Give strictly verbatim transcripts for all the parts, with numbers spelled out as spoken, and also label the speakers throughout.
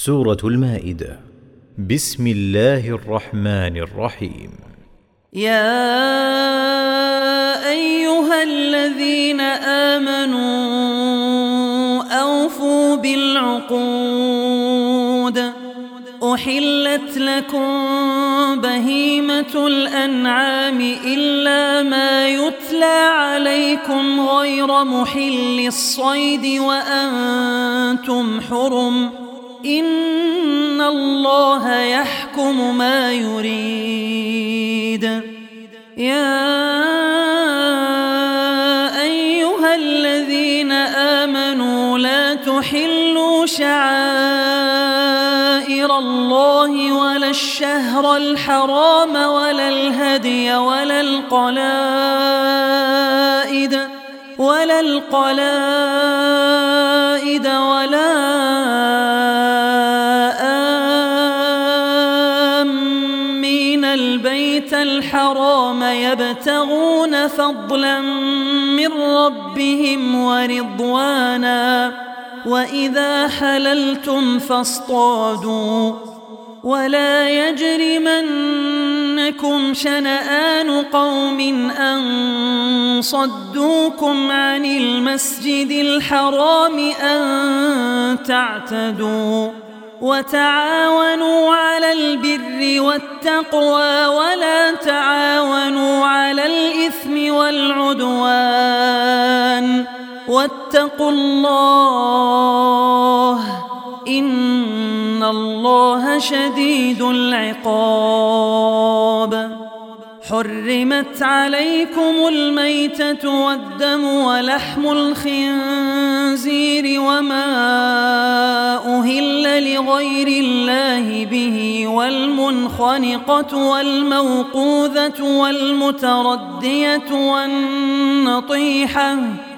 Speaker 1: سورة المائدة. بسم الله الرحمن الرحيم.
Speaker 2: يا أيها الذين آمنوا أوفوا بالعقود. أحلت لكم بهيمة الأنعام إلا ما يتلى عليكم غير محل الصيد وأنتم حرم، إن الله يحكم ما يريد. يا أيها الذين آمنوا لا تحلوا شعائر الله ولا الشهر الحرام ولا الهدي ولا القلائد ولا القلائد ولا آمين البيت الحرام يبتغون فضلا من ربهم ورضوانا، وإذا حللتم فاصطادوا، ولا يجرمنكم شنآن قوم أن صدوكم عن المسجد الحرام أن تعتدوا، وتعاونوا على البر والتقوى ولا تعاونوا على الإثم والعدوان، واتقوا الله إن الله شديد العقاب. حرمت عليكم الميتة والدم ولحم الخنزير وما أهل لغير الله به، والمنخنقة والموقوذة والمتردية والنطيحة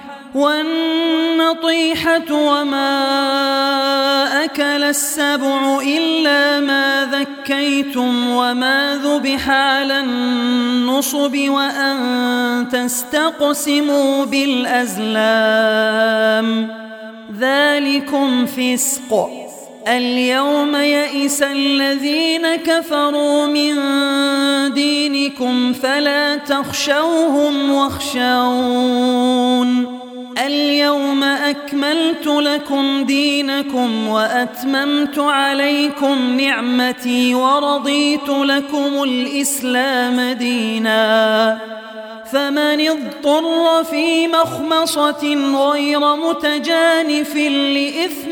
Speaker 2: والنطيحة وما أكل السبع إلا ما ذكيتم وما ذبح على النصب وأن تستقسموا بالأزلام، ذلكم فسق. اليوم يئس الذين كفروا من دينكم فلا تخشوهم واخشون. اليوم أكملت لكم دينكم وأتممت عليكم نعمتي ورضيت لكم الإسلام دينا، فمن اضطر في مخمصة غير متجانف لإثم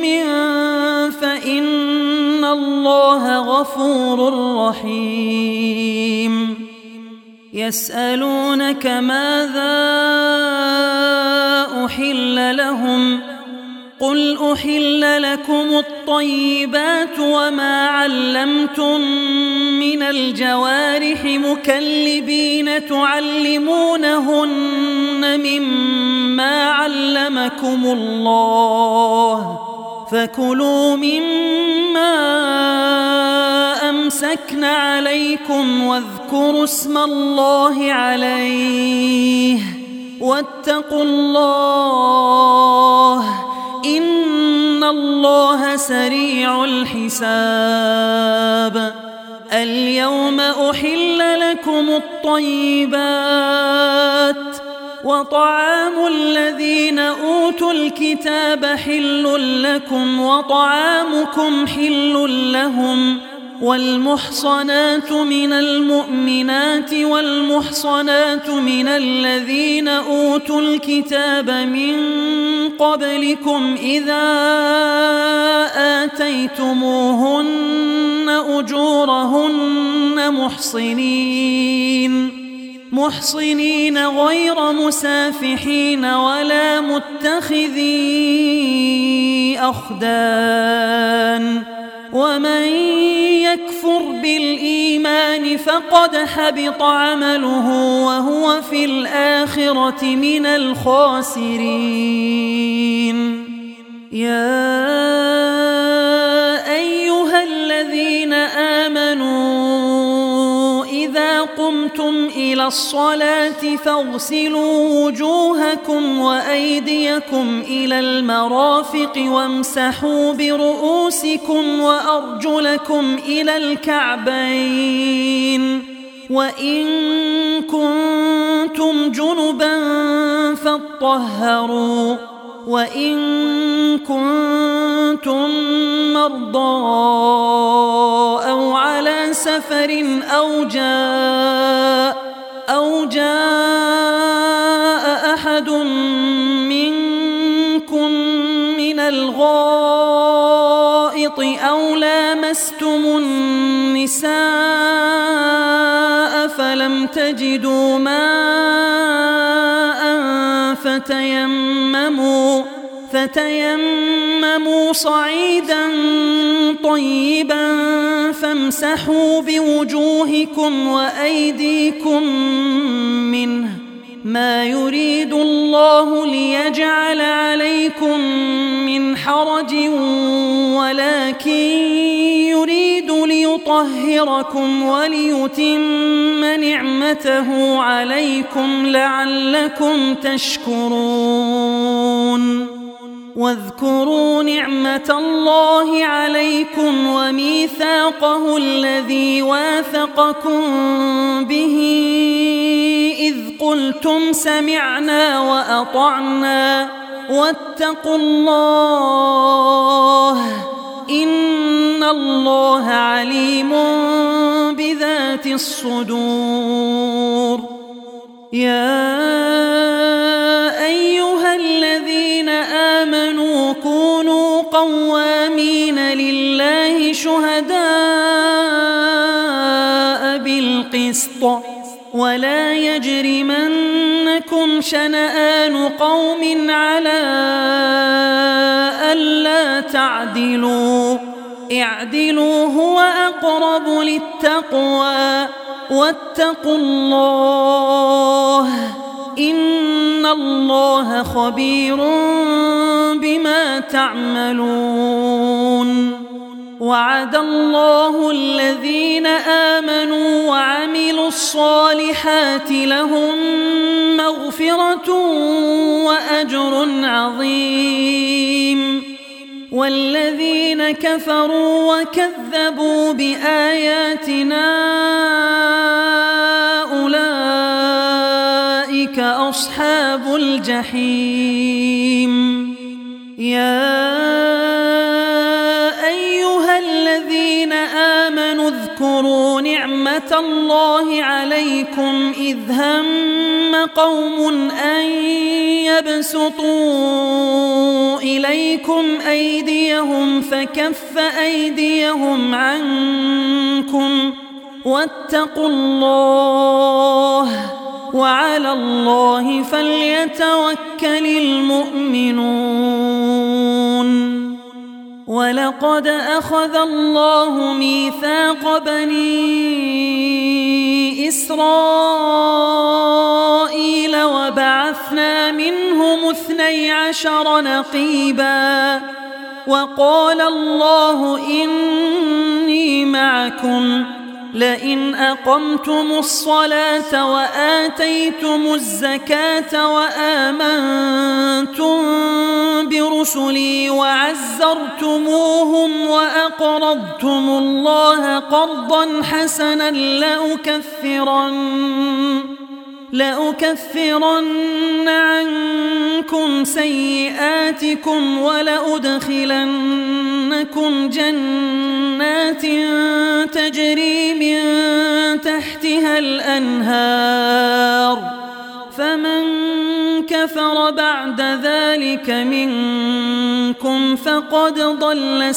Speaker 2: فإن الله غفور رحيم. يسألونك ماذا أحل لهم، قل أحل لكم الطيبات وما علمتم من الجوارح مكلبين تعلمونهن مما علمكم الله، فكلوا مما أمسكن عليكم واذكروا اسم الله عليه، واتقوا الله إن الله سريع الحساب. اليوم أحل لكم الطيبات، وطعام الذين أوتوا الكتاب حل لكم وطعامكم حل لهم، والمحصنات من المؤمنات والمحصنات من الذين أوتوا الكتاب من قبلكم إذا آتيتموهن أجورهن محصنين محصنين غير مسافحين ولا متخذي أخدان، ومن يكفر بالإيمان فقد حبط عمله وهو في الآخرة من الخاسرين. يا أيها الذين آمنوا إذا قمتم إلى إلى الصلاة فاغسلوا وجوهكم وأيديكم إلى المرافق وامسحوا برؤوسكم وأرجلكم إلى الكعبين وإن كنتم جنبا فاطهروا وإن كنتم مرضى أو على سفر أو جاء أو جاء أحد منكم من الغائط أو لامستم النساء فلم تجدوا ماء فتيمموا فتيمموا صعيدا طيبا فامسحوا بوجوهكم وأيديكم منه ما يريد الله ليجعل عليكم من حرج ولكن يريد ليطهركم وليتم نعمته عليكم لعلكم تشكرون واذكروا نعمة الله عليكم وميثاقه الذي واثقكم به إذ قلتم سمعنا وأطعنا واتقوا الله إن الله عليم بذات الصدور يا أيها الذين آمنوا كونوا قوامين لله شهداء بالقسط ولا يجرمنكم شنآن قوم على ألا تعدلوا اعدلوا هو أقرب للتقوى واتقوا الله إن الله خبير بما تعملون وعد الله الذين آمنوا وعملوا الصالحات لهم مغفرة وأجر عظيم والذين كفروا وكذبوا بآياتنا أولئك أصحاب الجحيم يا أيها الذين آمنوا اذكروا نعمة الله عليكم إذ هم قوم أن يبسطوا إليكم أيديهم فكف أيديهم عنكم واتقوا الله وعلى الله فليتوكل المؤمنون ولقد أخذ الله ميثاق بني إسرائيل وبعثنا منهم اثني عشر نقيبا وقال الله إني معكم لئن أقمتم الصلاة وآتيتم الزكاة وآمنتم برسلي وعزرتموهم وأقرضتم الله قرضا حسنا لأكفرن لأكفرن عنكم سيئاتكم ولأدخلنكم جنات تجري من تحتها الأنهار فمن كفر بعد ذلك منكم فقد ضل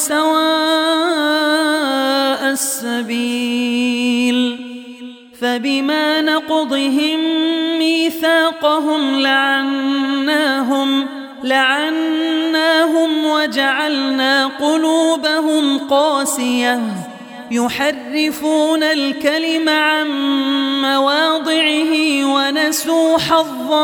Speaker 2: سواء السبيل فبما نقضهم ميثاقهم لعناهم لعناهم وجعلنا قلوبهم قاسية يحرفون الكلم عن مواضعه ونسوا حظا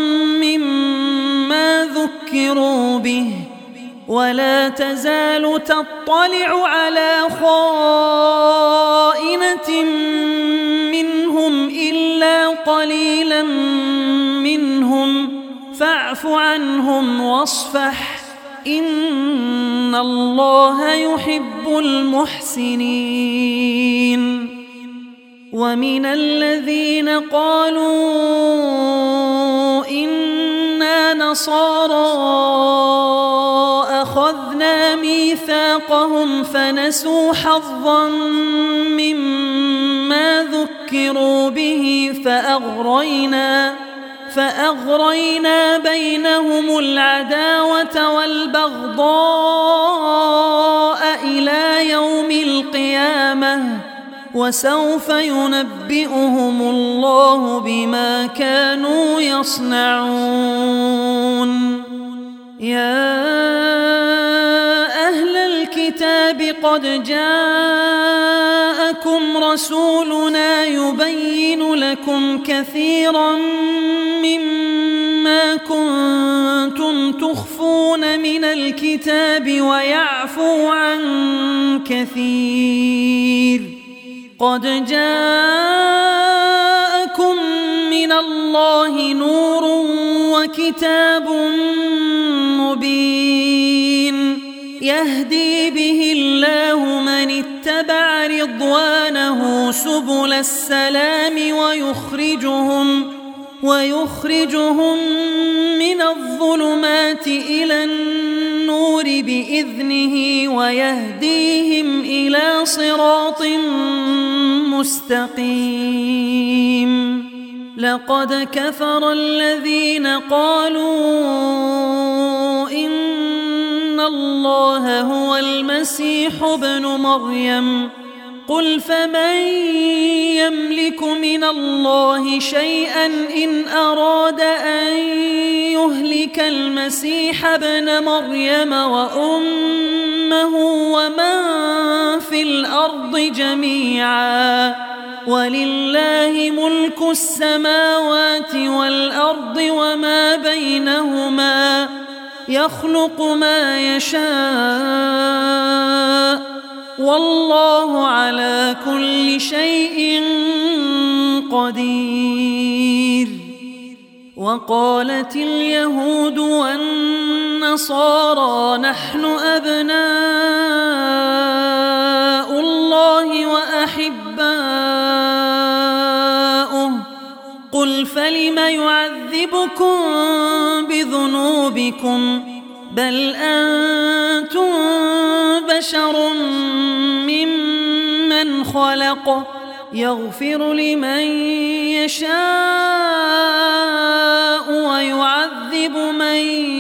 Speaker 2: مما ذكروا به ولا تزال تطلع على خائنة منهم إلا قليلا عدلا منهم فاعف عنهم واصفح إن الله يحب المحسنين. ومن الذين قالوا إنا نصارى أخذنا ميثاقهم فنسوا حظا مما ذكروا به فأغرينا فأغرينا بينهم العداوة والبغضاء إلى يوم القيامة وسوف ينبئهم الله بما كانوا يصنعون. يا أهل الكتاب قد جاءكم رسولنا يبين لكم كثيرا مما كنتم تخفون من الكتاب ويعفو عن كثير. قد جاءكم من الله نور وكتاب مبين يهدي به الله من اتبع رضوانه سبل السلام ويخرجهم ويخرجهم من الظلمات إلى النور بإذنه ويهديهم إلى صراط مستقيم. لقد كفر الذين قالوا إن الله هو المسيح ابن مريم قل فمن يملك من الله شيئا إن أراد أن يهلك المسيح ابن مريم وأمه ومن في الأرض جميعا ولله ملك السماوات والأرض وما بينهما يخلق ما يشاء والله على كل شيء قدير. وقالت اليهود والنصارى نحن أبناء الله وأحباؤه قل فلم يعذبكم بذنوبكم بل أنتم بشر ممن خلق يغفر لمن يشاء ويعذب من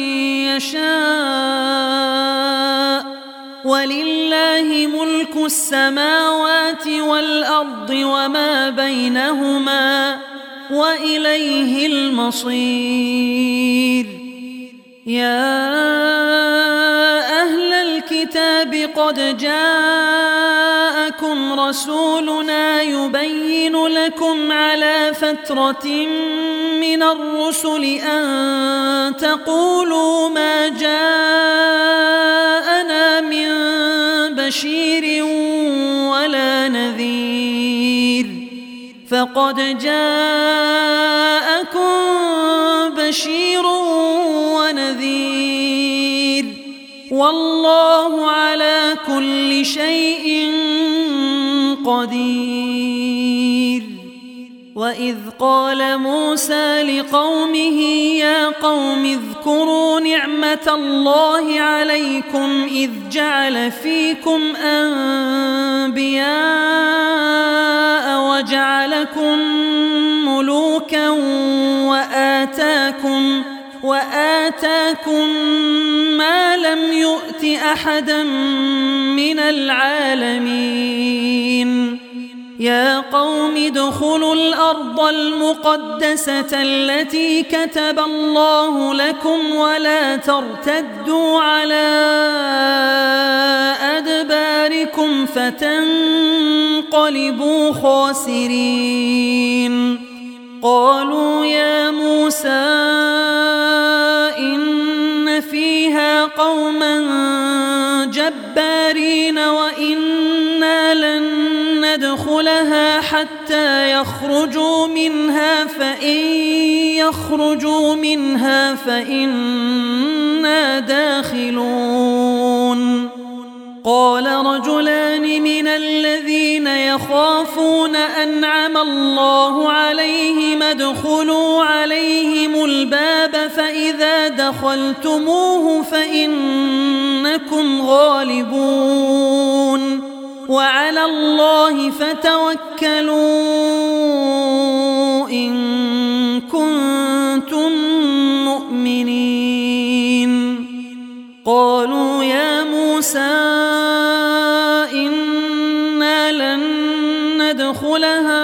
Speaker 2: يشاء ولله ملك السماوات والأرض وما بينهما وإليه المصير. يا أهل الكتاب قد جاءكم رسولنا يبين لكم على فترة من الرسل أن تقولوا ما جاءنا من بشير ولا نذير فقد جاءكم بشير ونذير والله على كل شيء قدير. وإذ قال موسى لقومه يا قوم اذكروا نعمة الله عليكم إذ جعل فيكم أنبياء وجعلكم ملوكا وآتاكم وآتاكم ما لم يؤت أحدا من العالمين. يا قوم ادخلوا الأرض المقدسة التي كتب الله لكم ولا ترتدوا على أدباركم فتنقلبوا خاسرين. قالوا يا موسى إن فيها قوما جبارين وإنا لن ندخلها حتى يخرجوا منها فإن يخرجوا منها فإنا داخلون قال رجلان من الذين يخافون أنعم الله عليهم ادخلوا عليهم الباب فإذا دخلتموه فإنكم غالبون وعلى الله فتوكلوا إن كنتم مؤمنين قالوا يا موسى إنا لن ندخلها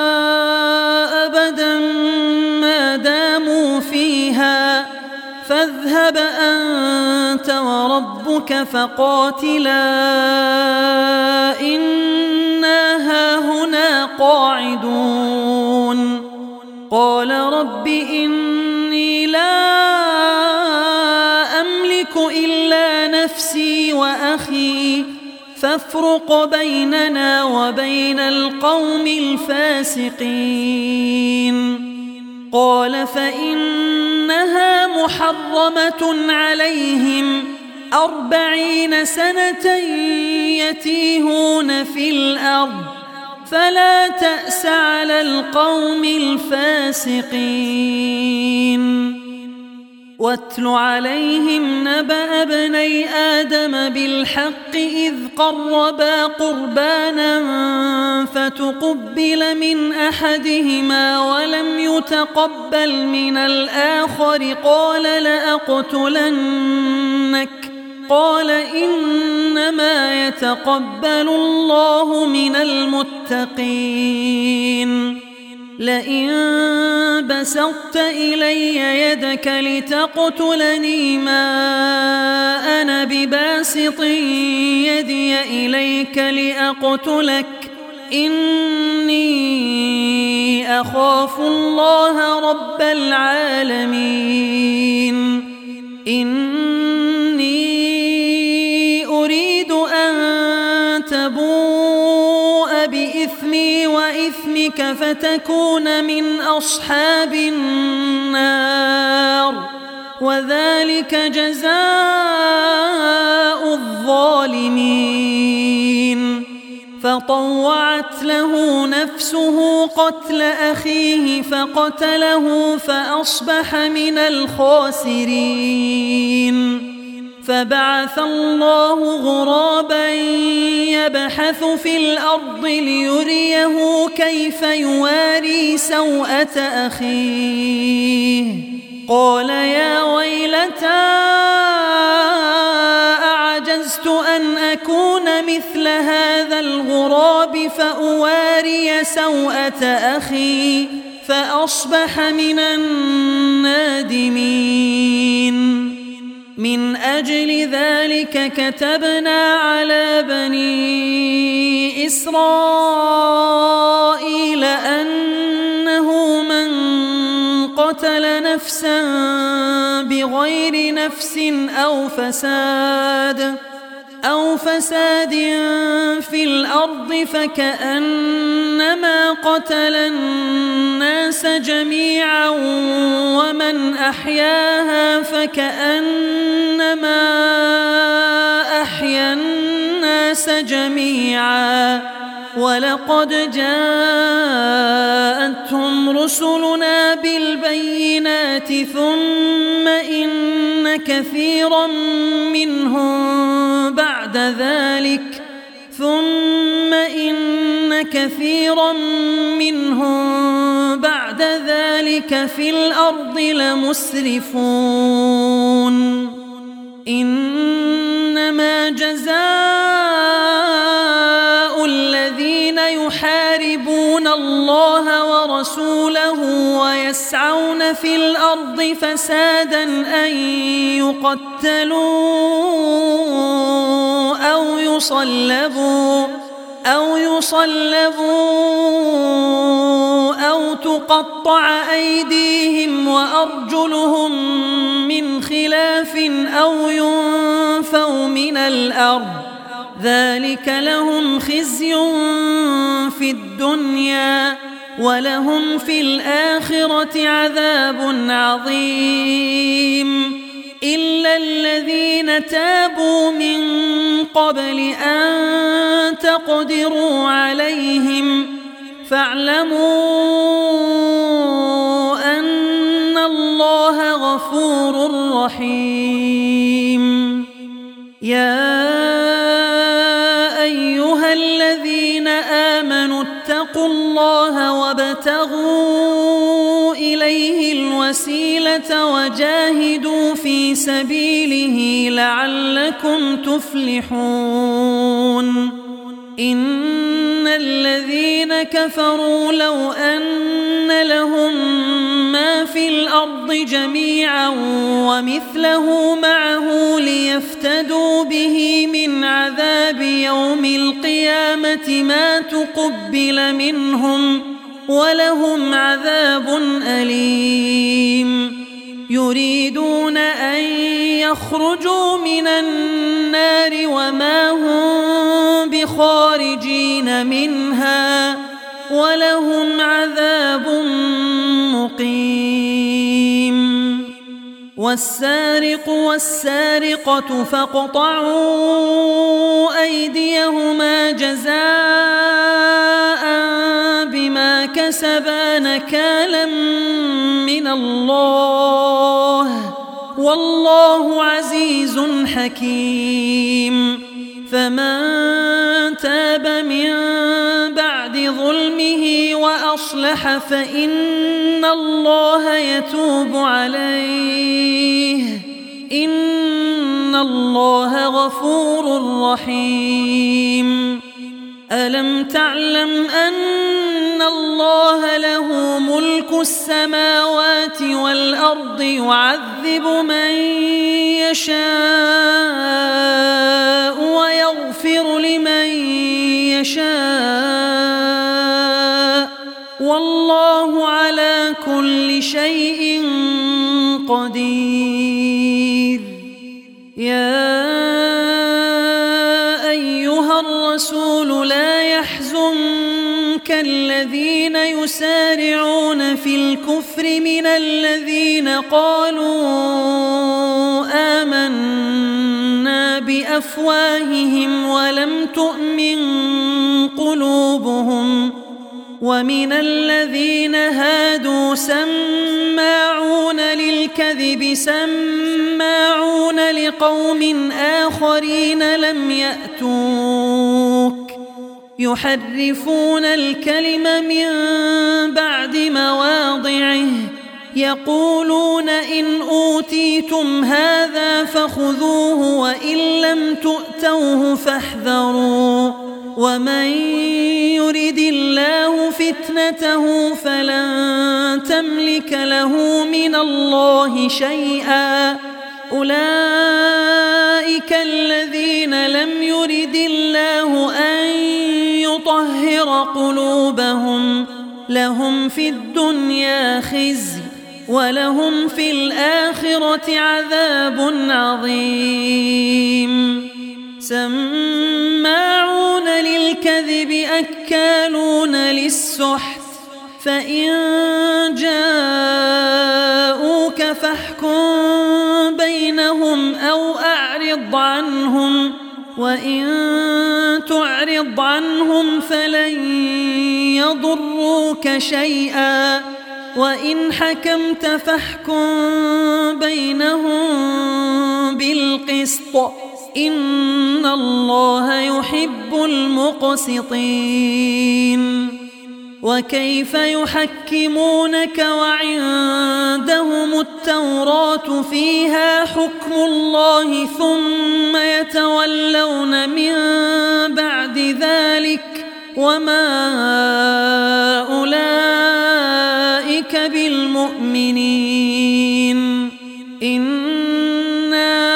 Speaker 2: أبدا ما داموا فيها فاذهب أنت وربك فقاتلا إنا هاهنا قاعدون قال رب إني لا أملك إلا نفسي وأخي فافرق بيننا وبين القوم الفاسقين قال فإنها محرمة عليهم أربعين سنة يتيهون في الأرض فلا تأس على القوم الفاسقين واتل عليهم نبأ ابني آدم بالحق إذ قربا قربانا فتقبل من أحدهما ولم يتقبل من الآخر قال لأقتلنك قال إنما يتقبل الله من المتقين لئن بسطت إلي يدك لتقتلني ما أنا بباسط يدي إليك لأقتلك إني أخاف الله رب العالمين إني أريد أن تبوء بإثمي وإثمك فتكون من أصحاب النار وذلك جزاء الظالمين فطوعت له نفسه قتل أخيه فقتله فأصبح من الخاسرين فبعث الله غرابا يبحث في الأرض ليريه كيف يواري سوءة أخيه قال يا ويلتى أعجزت أن أكون مثل هذا الغراب فأواري سوءة أخي فأصبح من النادمين من أجل ذلك كتبنا على بني إسرائيل أنه من قتل نفسا بغير نفس أو فساد أو فساد في الأرض فكأنما قتل الناس جميعا ومن أحياها فكأنما أحيا الناس جميعا ولقد جاءتهم رسلنا بالبينات ثم إن كثيرا منهم بعد ذلك ثم إن كثيرا منهم بعد ذلك في الأرض لمسرفون إنما جزاء الذين يحاربون الله ورسوله ويسعون في الأرض فسادا أن يقتلوا أو يصلبوا أو يصلبوا أو تقطع أيديهم وأرجلهم من خلاف أو ينفوا من الأرض ذلك لهم خزي في الدنيا ولهم في الآخرة عذاب عظيم إلا الذين تابوا من قبل أن تقدروا عليهم فاعلموا أن الله غفور رحيم. يا أيها الذين آمنوا اتقوا الله وابتغوا إليه الوسيلة وجاهدوا في سبيله لعلكم تفلحون. إن الذين كفروا لو أن لهم ما في الأرض جميعا ومثله معه ليفتدوا به من عذاب يوم القيامة ما تقبل منهم ولهم عذاب أليم. يريدون أن يخرجوا من النار وما هم بخارجين منها ولهم عذاب مقيم. والسارق والسارقة فاقطعوا أيديهما جزاء بما كسبا نكالا من الله والله عزيز حكيم. فمن تاب من بعد ظلمه وأصلح فإن الله يتوب عليه إن الله غفور رحيم. ألم تعلم أن الله له ملك السماوات والأرض يعذب من يشاء ويغفر لمن يشاء والله على كل شيء قدير. يا أيها الرسول لا يحزنك الذين يسارعون في الكفر من الذين قالوا آمنا بأفواههم ولم تؤمن قلوبهم ومن الذين هادوا سماعون للكذب سماعون لقوم آخرين لم يأتوك يحرفون الكلم من بعد مواضعه يقولون إن أوتيتم هذا فخذوه وإن لم تؤتوه فاحذروا ومن يرد الله فتنته فلن تملك له من الله شيئا. أولئك الذين لم يرد الله أن يطهر قلوبهم لهم في الدنيا خزي ولهم في الآخرة عذاب عظيم. سماعون للكذب أكالون للسحت فإن جاءوك فاحكم بينهم أو أعرض عنهم وإن تعرض عنهم فلن يضروك شيئا وإن حكمت فاحكم بينهم بالقسط إن الله يحب المقسطين. وكيف يحكمونك وعندهم التوراة فيها حكم الله ثم يتولون من بعد ذلك وما أولئك بالمؤمنين. إنا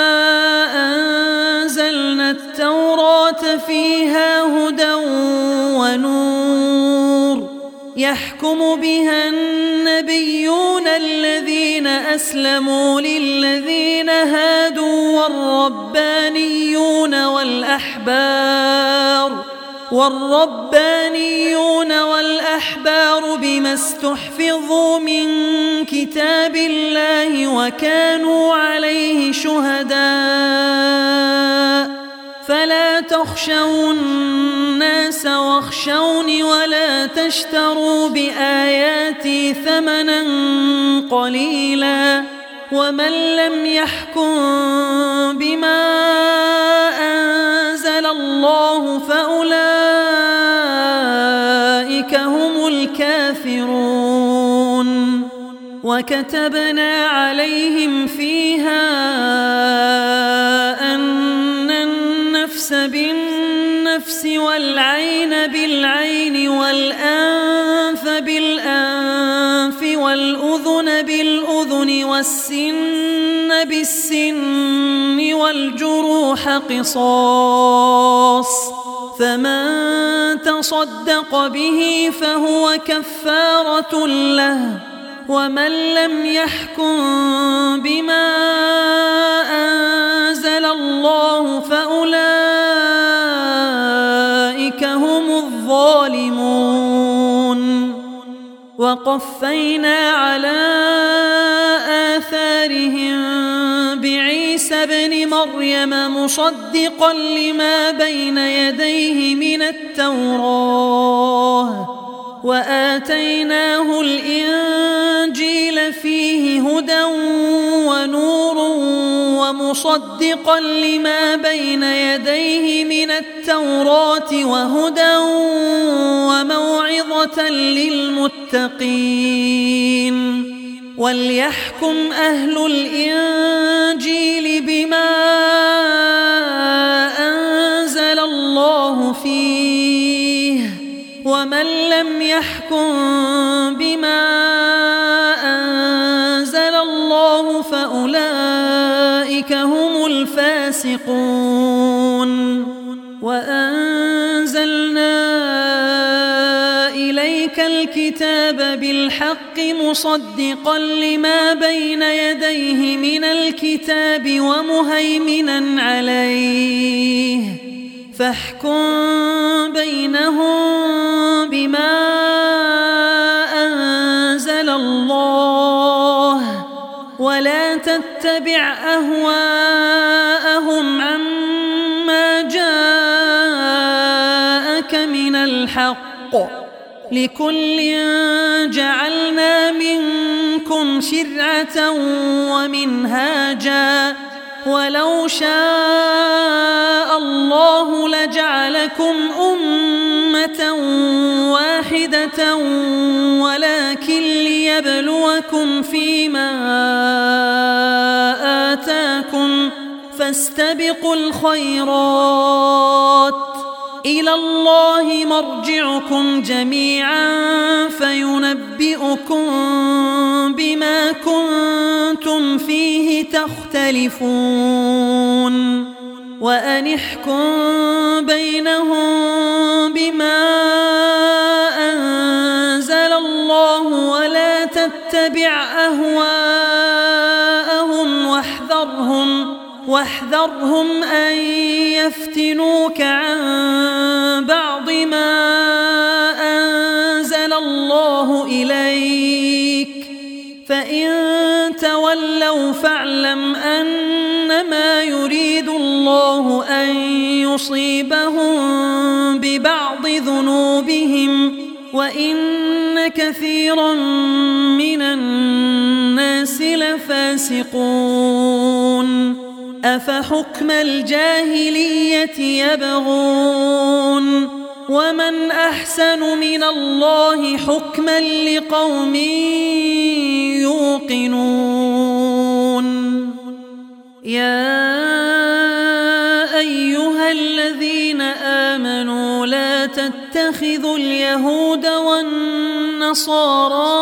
Speaker 2: أنزلنا التوراة فيها هدى ونور يحكم بها النبيون الذين أسلموا للذين هادوا والربانيون والأحبار والربانيون والأحبار بما استحفظوا من كتاب الله وكانوا عليه شهداء فلا تخشوا الناس واخشوني ولا تشتروا بآياتي ثمنا قليلا ومن لم يحكم بما أنزل الله فأولئك هم الكافرون. وكتبنا عليهم فيها أن النفس بالنفس والعين بالعين والأنف بالأنف والأذن بالأذن والسن بالسن والجروح قصاص فمن تصدق به فهو كفارة له ومن لم يحكم بما أنزل الله فأولئك هم الظالمون. وقفينا على آثارهم بعيسى ابن مريم مصدقا لما بين يديه من التوراة وآتيناه الإنجيل فيه هدى ونور ومصدقا لما بين يديه من التوراة وهدى وموعظة للمتقين. وليحكم أهل الإنجيل بما أنزل الله فيه ومن لم يحكم بما أنزل الله فأولئك هم الفاسقون. وأنزلنا إليك الكتاب بالحق مصدقا لما بين يديه من الكتاب ومهيمنا عليه فاحكم بينهم بما أنزل الله ولا تتبع أهواءهم عما جاءك من الحق لكل جعلنا منكم شرعة ومنهاجا ولو شاء الله لجعلكم أمة واحدة ولكن ليبلوكم فيما آتاكم فاستبقوا الخيرات إلى الله مرجعكم جميعا فينبئكم بما كنتم فيه تختلفون. وأن احكم بينهم بما أنزل الله ولا تتبع أهواءهم واحذرهم واحذرهم أن يفتنوك عن بعض ما أنزل الله إليك فإن تولوا فاعلم أنما يريد الله أن يصيبهم ببعض ذنوبهم وإن كثيرا من الناس لفاسقون. أفحكم الجاهلية يبغون ومن أحسن من الله حكما لقوم يوقنون. يا أيها الذين آمنوا لا تتخذوا اليهود والنصارى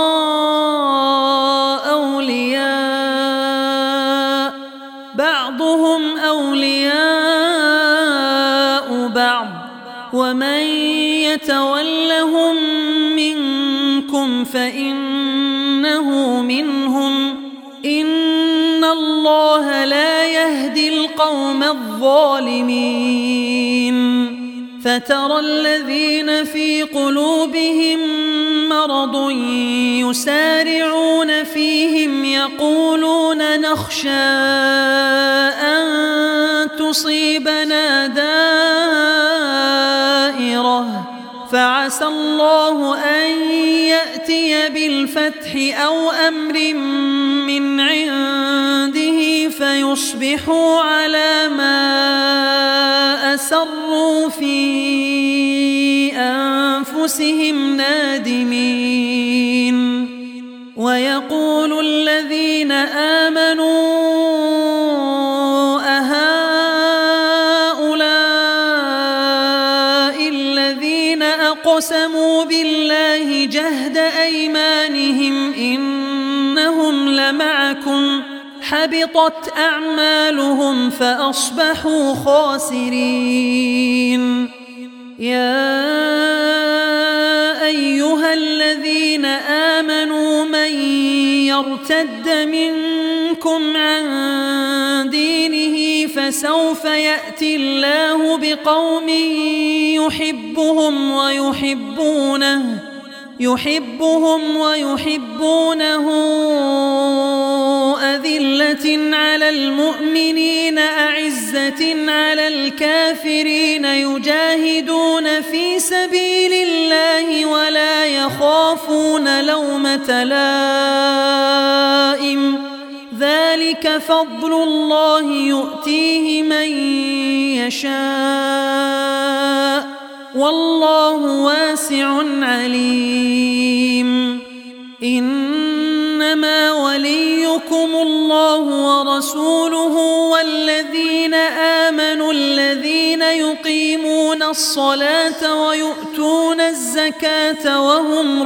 Speaker 2: أولياء بعضهم أولياء بعض ومن يتولهم منكم فإنه منهم إن الله لا يهدي القوم الظالمين فترى الذين في قلوبهم مرض يسارعون فيهم يقولون نخشى أن تصيبنا دائرة فعسى الله أن يأتي بالفتح أو أمر من عنده فيصبحوا على ما أسروا في أنفسهم نادمين ويقول الذين آمنوا أهؤلاء الذين أقسموا بالله جهد أيمانهم إنهم لمعكم حبطت أعمالهم فأصبحوا خاسرين يا أيها الذين آمنوا من يرتد منكم عن دينه فسوف يأتي الله بقوم يحبهم ويحبونه يحبهم ويحبونه أذلة على المؤمنين أعزة على الكافرين يجاهدون في سبيل الله ولا يخافون لومة لائم ذلك فضل الله يؤتيه من يشاء والله واسع عليم إنما وليكم الله ورسوله والذين آمنوا الذين يقيمون الصلاة ويؤتون الزكاة وهم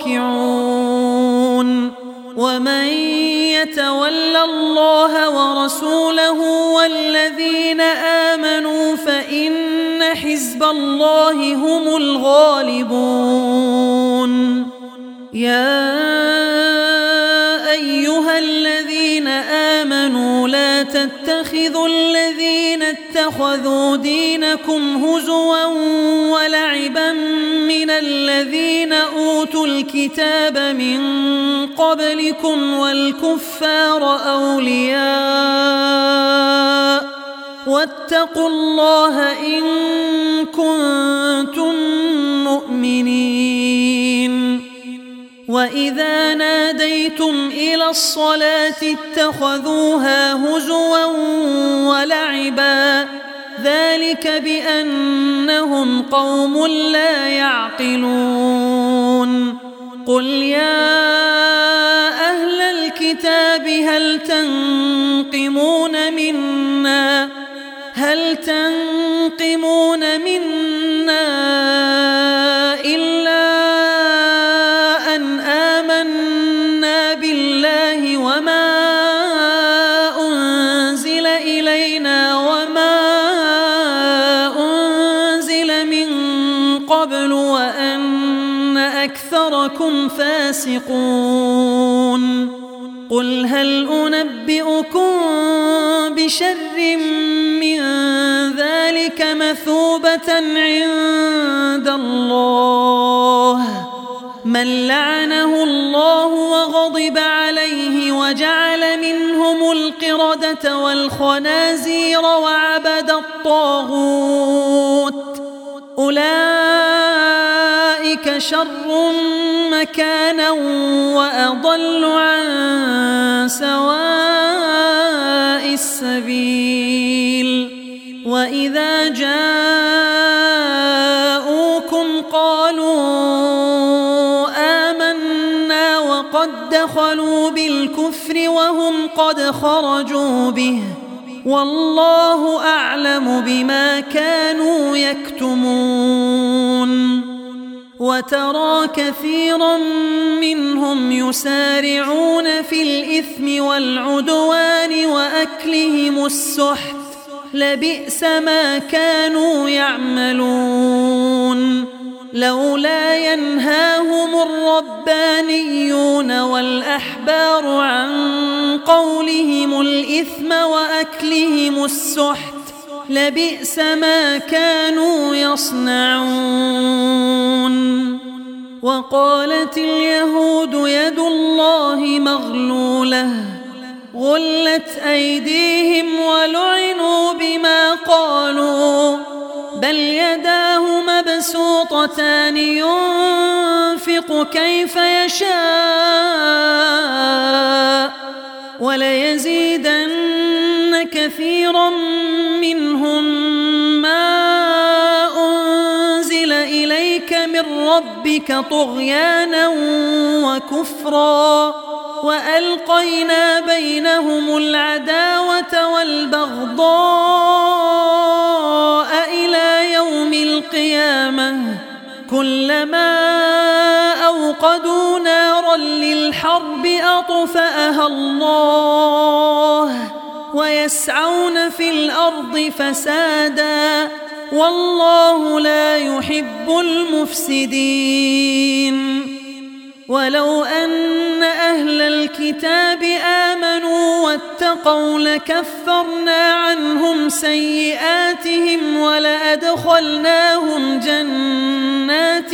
Speaker 2: راكعون ومن يتول الله ورسوله والذين آمنوا فإن حزب الله هم الغالبون يا أيها الذين آمنوا لا تتخذوا الذين اتخذوا دينكم هزوا ولعبا من الذين أوتوا الكتاب من قبلكم والكفار أولياء واتقوا الله إن كنتم مؤمنين وإذا ناديتم إلى الصلاة اتخذوها هزوا ولعبا ذلك بأنهم قوم لا يعقلون قل يا أهل الكتاب هل تنقمون منا هل تنقمون منا إلا أن آمنا بالله وما أنزل إلينا وما أنزل من قبل وأن أكثركم فاسقون قل هل أنبئكم بشر من ذلك مثوبة عند الله من لعنه الله وغضب عليه وجعل منهم القردة والخنازير وعبد الطاغوت أولئك شر مكانا وأضل عن سواء السبيل وإذا جاءوكم قالوا آمنا وقد دخلوا بالكفر وهم قد خرجوا به والله أعلم بما كانوا يكتمون وترى كثيرا منهم يسارعون في الإثم والعدوان وأكلهم السحت لبئس ما كانوا يعملون لولا ينهاهم الربانيون والأحبار عن قولهم الإثم وأكلهم السحت لبئس ما كانوا يصنعون. وقالت اليهود يد الله مغلولة غلت أيديهم ولعنوا بما قالوا بل يداه مبسوطتان ينفق كيف يشاء وليزيدن كثيرا منهم ما أنزل إليك من ربك طغيانا وكفرا وألقينا بينهم العداوة والبغضاء إلى يوم القيامة كلما أوقدوا نارا للحرب أطفأها الله ويسعون في الأرض فسادا والله لا يحب المفسدين. ولو أن أهل الكتاب آمنوا واتقوا لكفرنا عنهم سيئاتهم ولأدخلناهم جنات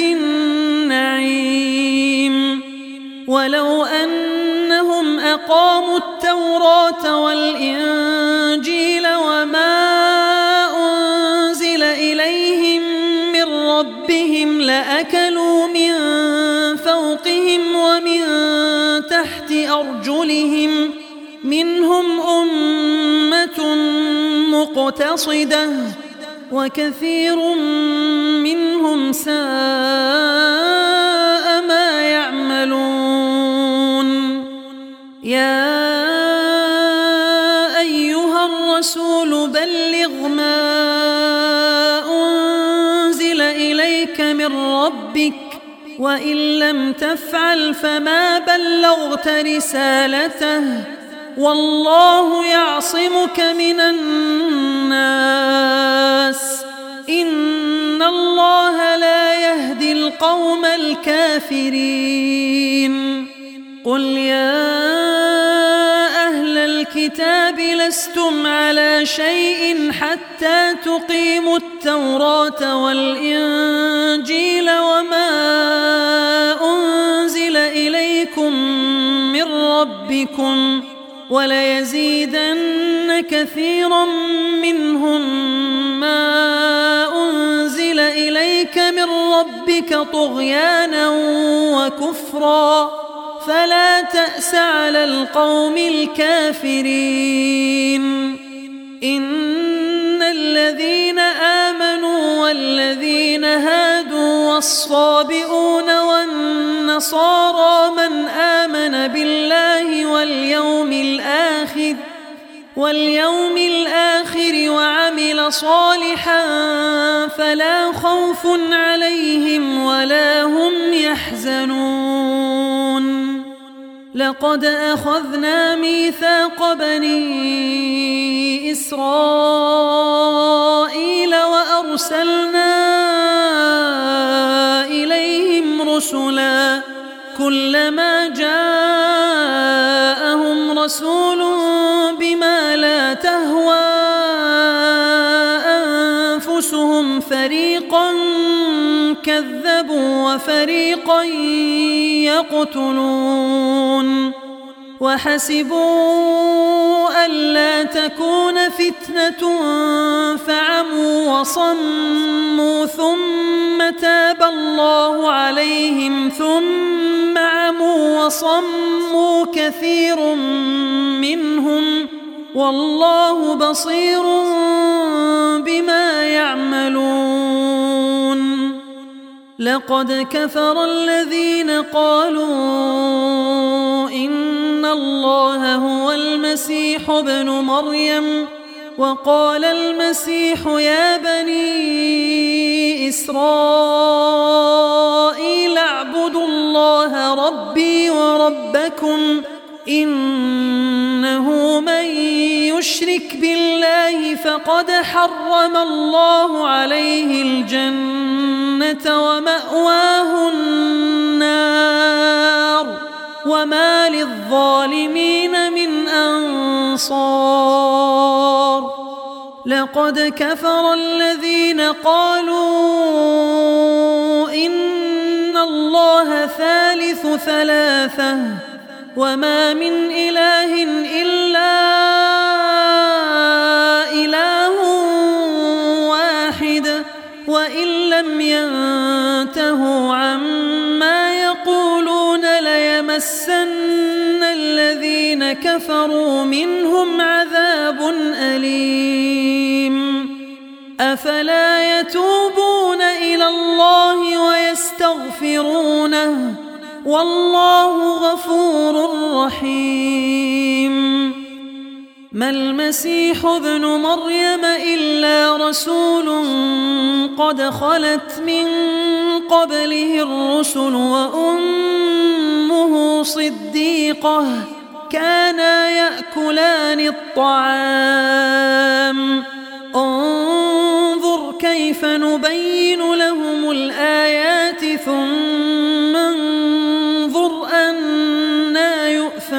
Speaker 2: النعيم. ولو أنهم أقاموا التوراة والإنجيل وما أنزل إليهم من ربهم لأكلوا من فوقهم ومن تحت أرجلهم منهم أمة مقتصدة وكثير منهم ساء ما يعملون. يا أيها الرسول بلغ ما أنزل إليك من ربك وإن لم تفعل فما بلغت رسالته والله يعصمك من الناس إن الله لا يهدي القوم الكافرين. قل يا أهل الكتاب لستم على شيء حتى تقيموا التوراة والإنجيل وما أنزل إليكم من ربكم وليزيدن كثيرا منهم ما أنزل إليك من ربك طغيانا وكفرا فلا تأس على القوم الكافرين. إن الذين آمنوا والذين هادوا والصابئون والنصارى من آمن بالله واليوم الآخر واليوم الآخر وعمل صالحا فلا خوف عليهم ولا هم يحزنون. لقد أخذنا ميثاق بني إسرائيل وأرسلنا إليهم رسلا كلما جاءهم رسول بما لا تهوى أنفسهم فريقا كذبوا وفريقا يقتلون وحسبوا ألا تكون فتنة فعموا وصموا ثم تاب الله عليهم ثم عموا وصموا كثير منهم والله بصير بما يعملون. لقد كفر الذين قالوا إن الله هو المسيح ابن مريم وقال المسيح يا بني إسرائيل اعبدوا الله ربي وربكم إنه من يشرك بالله فقد حرم الله عليه الجنة الجنة ومأواه النار وما للظالمين من أنصار لقد كفر الذين قالوا إن الله ثالث ثلاثة وما من إله إلا إله واحد وإن لم ينتهوا عما يقولون ليمسن الذين كفروا منهم عذاب أليم أفلا يتوبون إلى الله ويستغفرونه والله غفور رحيم ما المسيح ابن مريم إلا رسول قد خلت من قبله الرسل وأمه صديقة كانا يأكلان الطعام انظر كيف نبين لهم الآيات ثم انظر أنا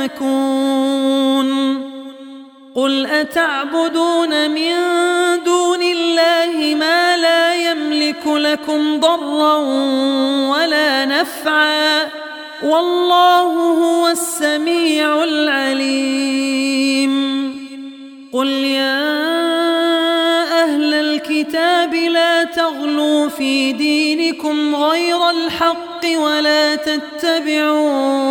Speaker 2: يؤفكون قل أتعبدون من دون الله ما لا يملك لكم ضرا ولا نفعا والله هو السميع العليم قل يا أهل الكتاب لا تغلوا في دينكم غير الحق ولا تتبعوا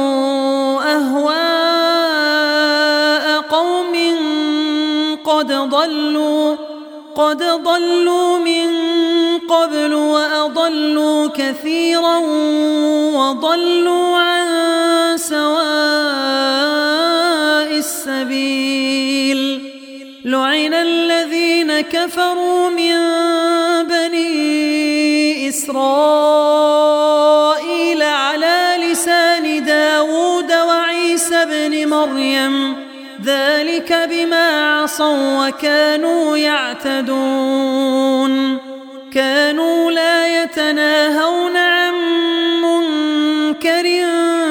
Speaker 2: أهواء قوم قد ضلوا قد ضلوا من قبل وأضلوا كثيرا وضلوا عن سواء السبيل لعن الذين كفروا من بني إسرائيل على لسان داود وعيسى بن مريم ذلك بما عصوا وكانوا يعتدون كانوا لا يتناهون عن منكر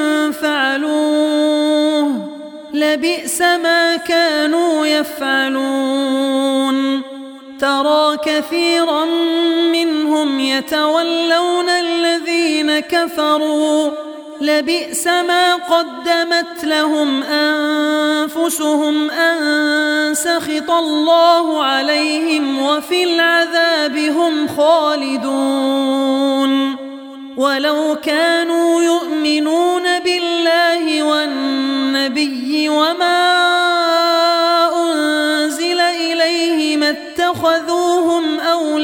Speaker 2: فعلوه لبئس ما كانوا يفعلون ترى كثيرا منهم يتولون الذين كفروا لبئس ما قدمت لهم أنفسهم أن سخط الله عليهم وفي العذاب هم خالدون ولو كانوا يؤمنون بالله والنبي وما أنزل إليه ما اتخذوهم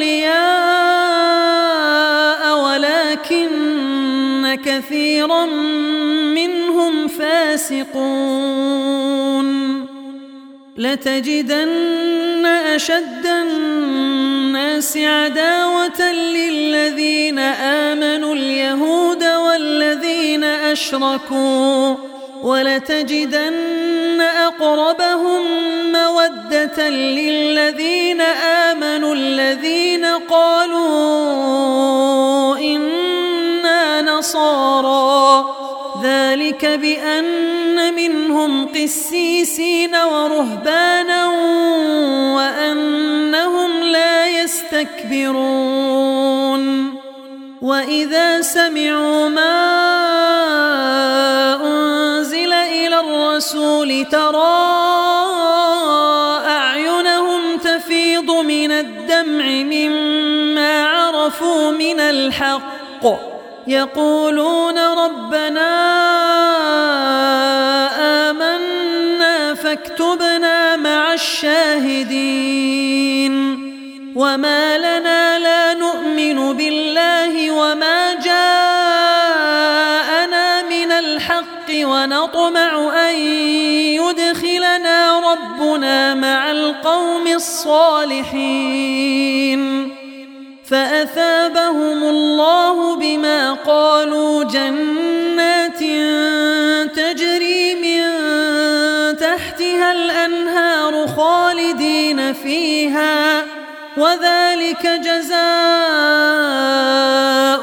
Speaker 2: أولياء ولكن كثيرا منهم فاسقون لتجدن أشد الناس عداوة للذين آمنوا اليهود والذين أشركوا ولتجدن أقربهم مودة للذين آمنوا الذين قالوا إنا نصارى ذلك بأن منهم قسيسين ورهبانا وأنهم لا يستكبرون وإذا سمعوا ما أنزل إلى الرسول ترى أعينهم تفيض من الدمع مما عرفوا من الحق يقولون ربنا آمنا فاكتبنا مع الشاهدين وما لنا لا نؤمن بالله وما جاءنا من الحق ونطمع أن يدخلنا ربنا مع القوم الصالحين فأثابهم الله بما قالوا جنات تجري من تحتها الأنهار خالدين فيها وذلك جزاء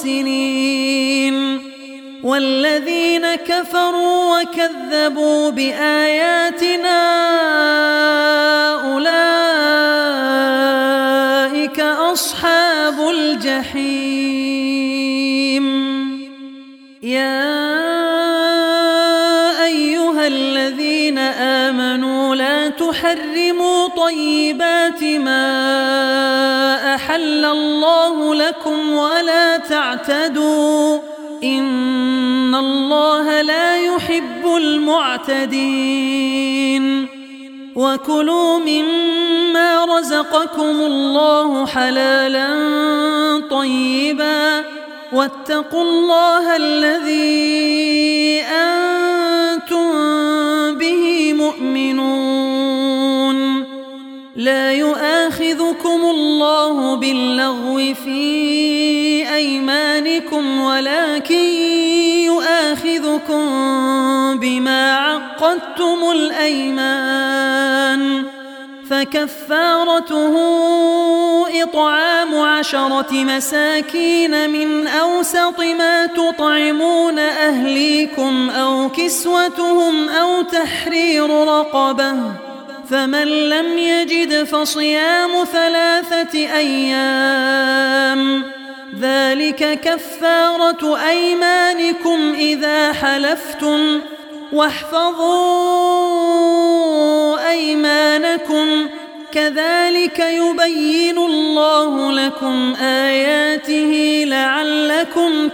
Speaker 2: المحسنين والذين كفروا وكذبوا بآياتنا أولئك أصحاب الجحيم. يا أيها الذين آمنوا لا تحرموا طيبات ما أحل الله لكم ولا تعتدوا إن الله لا يحب المعتدين. وكلوا مما رزقكم الله حلالا طيبا واتقوا الله الذي أنتم به مؤمنون. لا يؤاخذكم الله باللغو في أيمانكم ولكن يؤاخذكم بما عقدتم الأيمان فكفارته إطعام عشرة مساكين من أوسط ما تطعمون أهليكم أو كسوتهم أو تحرير رقبة فمن لم يجد فصيام ثلاثة أيام ذلك كفارة أيمانكم إذا حلفتم واحفظوا أيمانكم كذلك يبين الله لكم آياته لعلكم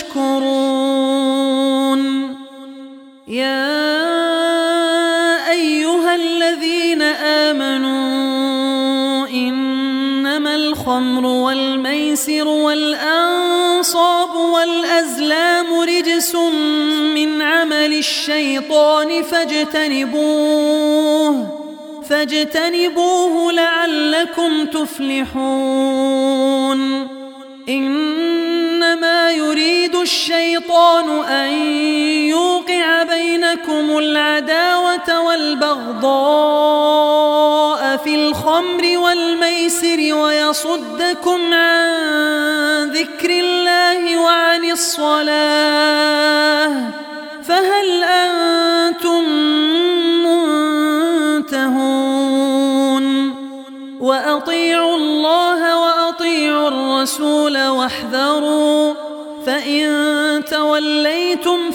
Speaker 2: تشكرون. يا أيها الذين آمنوا إنما الخمر والميسر والأنصاب والأزلام رجس من عمل الشيطان فاجتنبوه فاجتنبوه لعلكم تفلحون. إنما يريد الشيطان أن يوقع بينكم العداوة والبغضاء في الخمر والميسر ويصدكم عن ذكر الله وعن الصلاة فهل أنتم منتهون؟ وأطيعوا الله وأطيعوا الرسول واحذروا فإن توليتم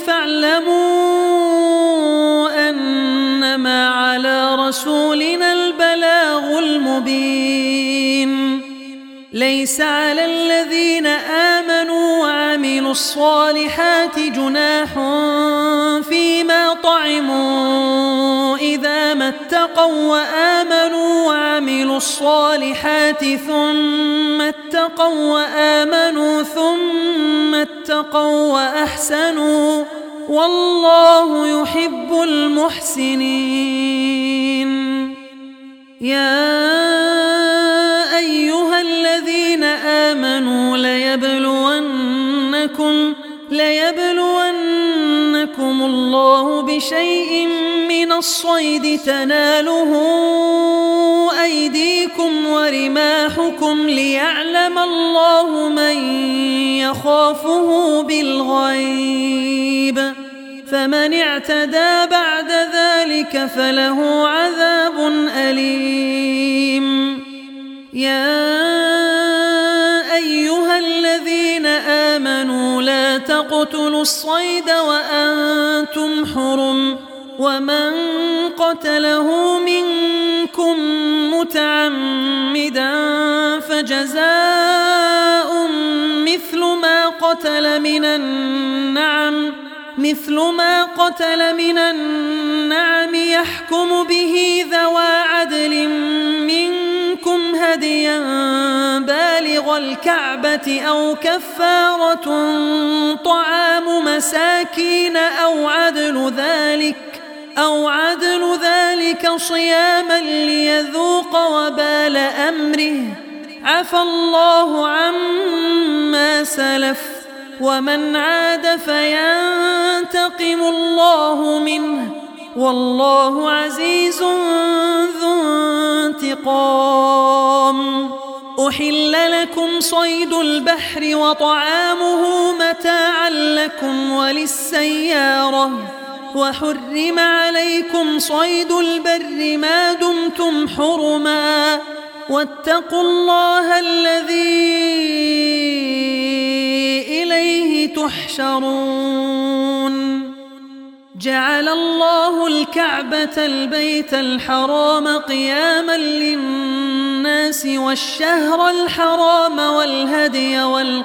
Speaker 2: فاعلموا أنما على رسولنا البلاغ المبين. ليس على الذين آمنوا وعملوا الصالحات جناح فيما طعموا إذا ما اتقوا وآمنوا وعملوا الصالحات ثم اتقوا وآمنوا ثم اتقوا وأحسنوا والله يحب المحسنين. يا أيها الذين آمنوا ليبلونكم ليبلونكم الله بشيء من الصيد تناله أيديكم ورماحكم ليعلم الله من يخافه بالغيب فمن اعتدى بعد ذلك فله عذاب أليم. يا أيها الذين آمنوا لا تقتلوا الصيد وأنتم حرم ومن قتله منكم متعمدا فجزاء مثل ما قتل من النعم مثل ما قتل من النعم يحكم به ذوى عدل منكم هديا بالغ الكعبة أو كفارة طعام مساكين أو عدل ذلك أو عدل ذلك صياما ليذوق وبال أمره عفى الله عما سلف ومن عاد فينتقم الله منه والله عزيز ذو انتقام. أحل لكم صيد البحر وطعامه متاعا لكم وللسيارة وحرم عليكم صيد البر ما دمتم حرما واتقوا الله الذي إليه تحشرون جعل الله الكعبة البيت الحرام قياما للناس والشهر الحرام والهدي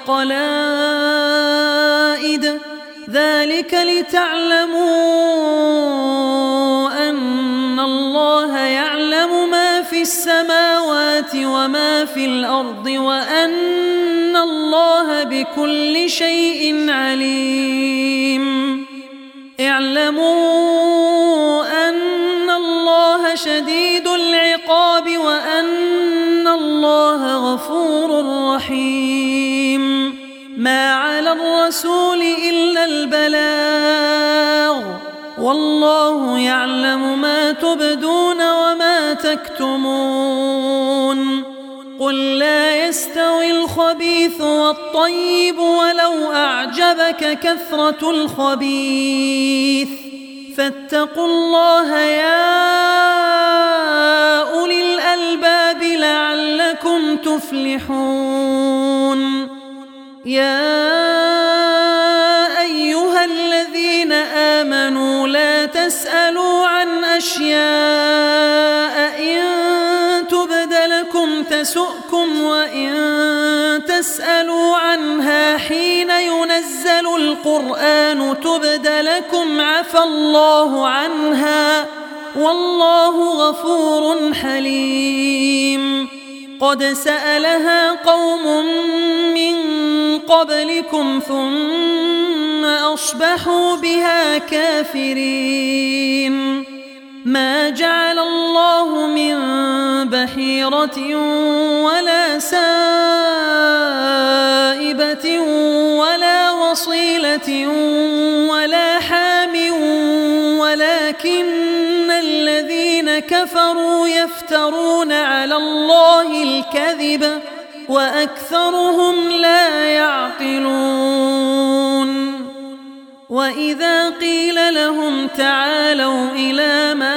Speaker 2: والقلائد ذلك لتعلموا أن الله يعلم ما في السماوات وما في الأرض وأن الله بكل شيء عليم اعلموا أن الله شديد العقاب وأن الله غفور رحيم ما على الرسول إلا البلاغ والله يعلم ما تبدون وما تكتمون قل لا يستوي الخبيث والطيب ولو أعجبك كثرة الخبيث فاتقوا الله يا أولي الألباب لعلكم تفلحون يا أيها الذين آمنوا لا تسألوا عن أشياء إن تبد لكم تسؤكم وإن تسألوا عنها حين ينزل القرآن تبد لكم عفى الله عنها والله غفور حليم قد سألها قوم من قبلكم ثم أصبحوا بها كافرين ما جعل الله من بحيرة ولا سائبة ولا وصيلة ولا حام ولكن الذين كفروا يفترون على الله الكذب وأكثرهم لا يعقلون وإذا قيل لهم تعالوا إلى ما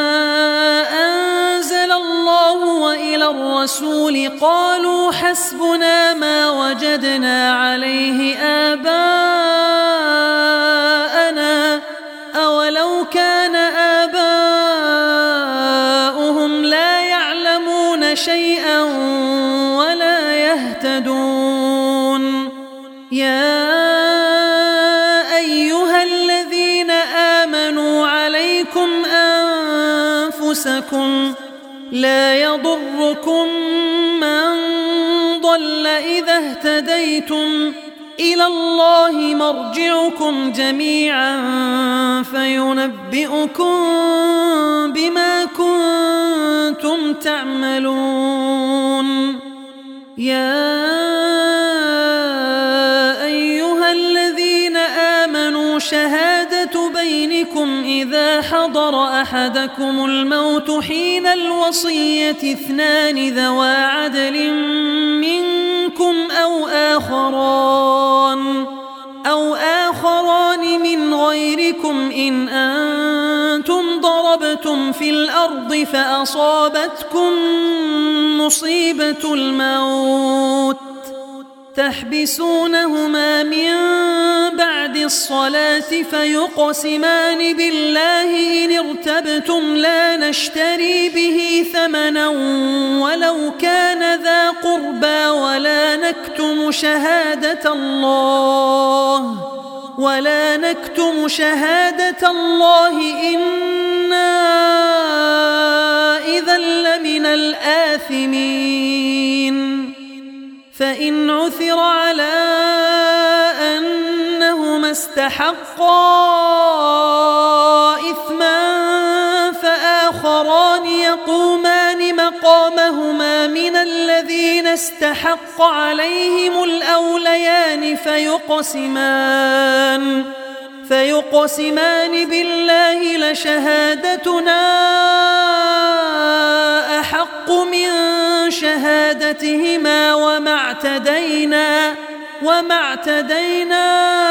Speaker 2: أنزل الله وإلى الرسول قالوا حسبنا ما وجدنا عليه آباءنا أولو كان آباؤهم لا يعلمون شيئا ولا يهتدون يا أيها الذين آمنوا عليكم أنفسكم لا يضركم من ضل إذا اهتديتم إلى الله مرجعكم جميعا فينبئكم بما كنتم تعملون يا أيها الذين آمنوا شهادة بينكم إذا حضر أحدكم الموت حين الوصية اثنان ذوى عدل منكم أو آخران أو آخران من غيركم إن أنتم ضربتم في الأرض فأصابتكم مصيبة الموت تحبسونهما من بعد الصلاة فيقسمان بالله إن ارتبتم لا نشتري به ثمنا ولو كان ذا قربى ولا نكتم شهادة الله ولا نكتم شهادة الله إنا إذا لمن الآثمين فإن عثر على أنهما استحقا إثما فآخران يقومان مقامهما من الذين استحق عليهم الأوليان فيقسمان فيقسمان بالله لشهادتنا أحق من شهادتهما وما اعتدينا وما اعتدينا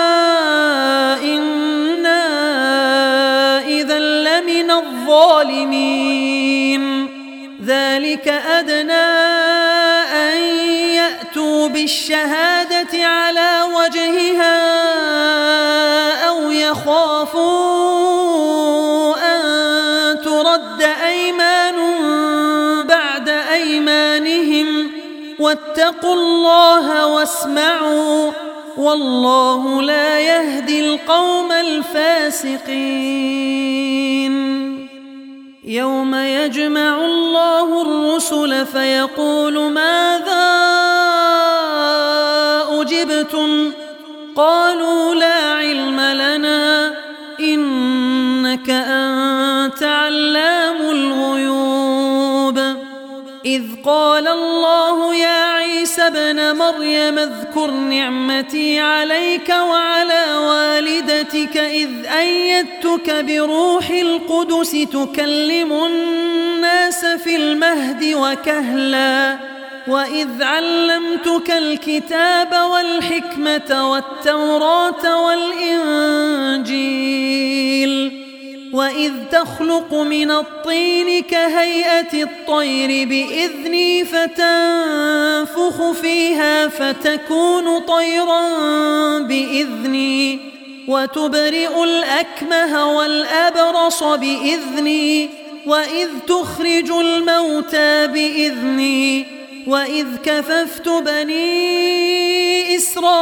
Speaker 2: إنا إذا لمن الظالمين ذلك أدنى أن يأتوا بالشهادة على وجهها أو يخافوا أن ترد أيمان بعد أيمانهم واتقوا الله واسمعوا والله لا يهدي القوم الفاسقين يوم يجمع الله الرسل فيقول ماذا أجبتم قالوا لا علم لنا إنك أنت علام الغيوب إذ قال الله يا عيسى ابن مريم اذكر نعمتي عليك وعلى والدتك إذ أيدتك بروح القدس تكلم الناس في المهد وكهلا وإذ علمتك الكتاب والحكمة والتوراة والإنجيل وإذ تخلق من الطين كهيئة الطير بإذني فتنفخ فيها فتكون طيرا بإذني وتبرئ الأكمه والأبرص بإذني وإذ تخرج الموتى بإذني وإذ كففت بني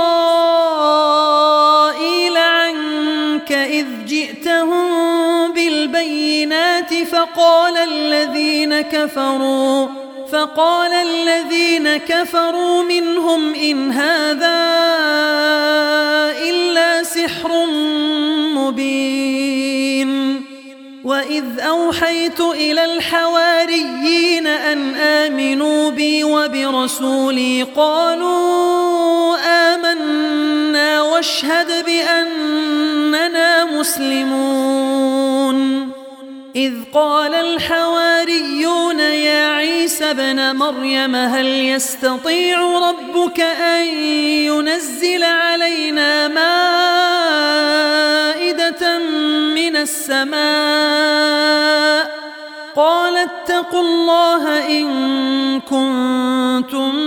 Speaker 2: إسرائيل عنك إذ جئتهم بالبينات فقال الذين كفروا فقال الذين كفروا منهم إن هذا إلا سحر مبين وإذ أوحيت إلى الحواريين أن آمنوا بي وبرسولي قالوا آمنا واشهد بأننا مسلمون إذ قال الحواريون يا عيسى ابن مريم هل يستطيع ربك أن ينزل علينا مائدة من السماء قال اتقوا الله إن كنتم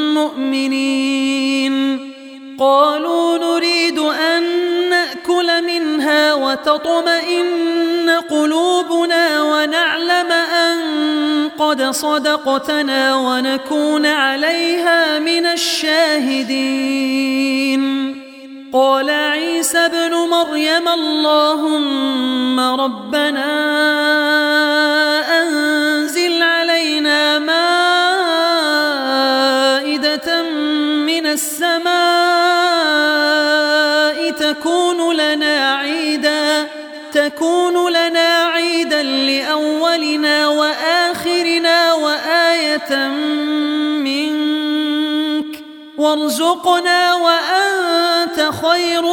Speaker 2: مؤمنين قالوا نريد أن نأكل منها وتطمئن قلوبنا ونعلم أن قد صدقتنا ونكون عليها من الشاهدين قال عيسى ابن مريم اللهم ربنا أنزل علينا مائدة من السماء تكون لنا عيدا تكون لنا عيدا لأولنا وآخرنا وآية منك وارزقنا وأنت خير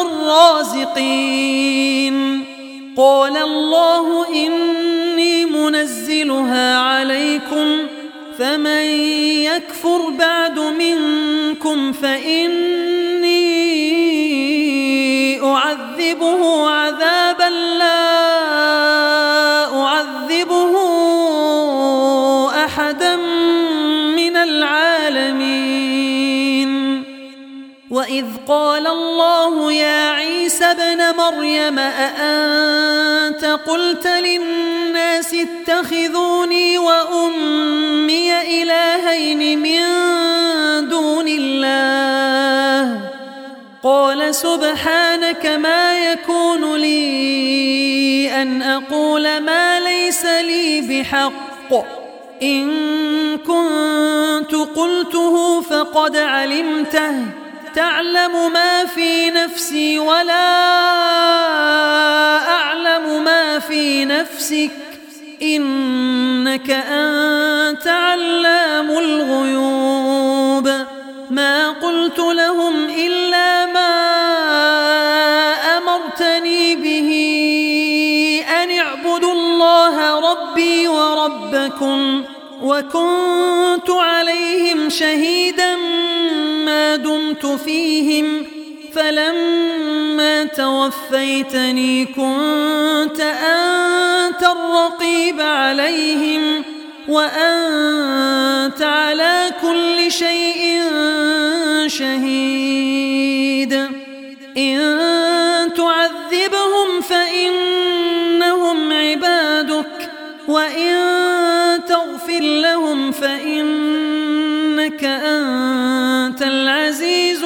Speaker 2: الرازقين قال الله إني منزلها عليكم فمن يكفر بعد منكم فإني أعذبه عذابا لا أعذبه أحدا من العالمين وإذ قال الله يا عيسى ابن مريم أأنت قلت للناس اتخذوني وأمي إلهين من دون الله قال سبحانك ما يكون لي أن أقول ما ليس لي بحق إن كنت قلته فقد علمته تعلم ما في نفسي ولا أعلم ما في نفسك إنك أنت علام الغيوب ما قلت لهم إلا ما أمرتني به أن اعبدوا الله ربي وربكم وكنت عليهم شهيدا ما دمت فيهم فلما توفيتني كنت أنت الرقيب عليهم وأنت على كل شيء شهيد إن تعذبهم فإنهم عبادك وإن تغفر لهم فإنك أنت العزيز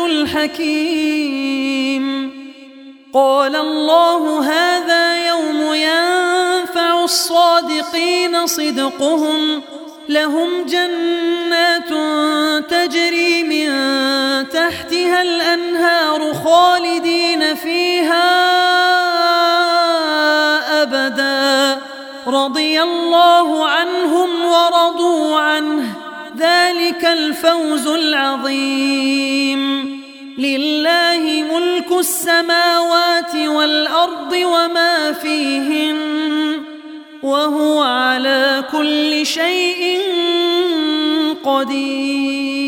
Speaker 2: الحكيم. قال الله هذا يوم ينفع الصادقين صدقهم لهم جنات تجري من تحتها الأنهار خالدين فيها أبدا رضي الله عنهم ورضوا عنه ذلك الفوز العظيم. لله ملك السماوات والأرض وما فيهن وهو على كل شيء قدير.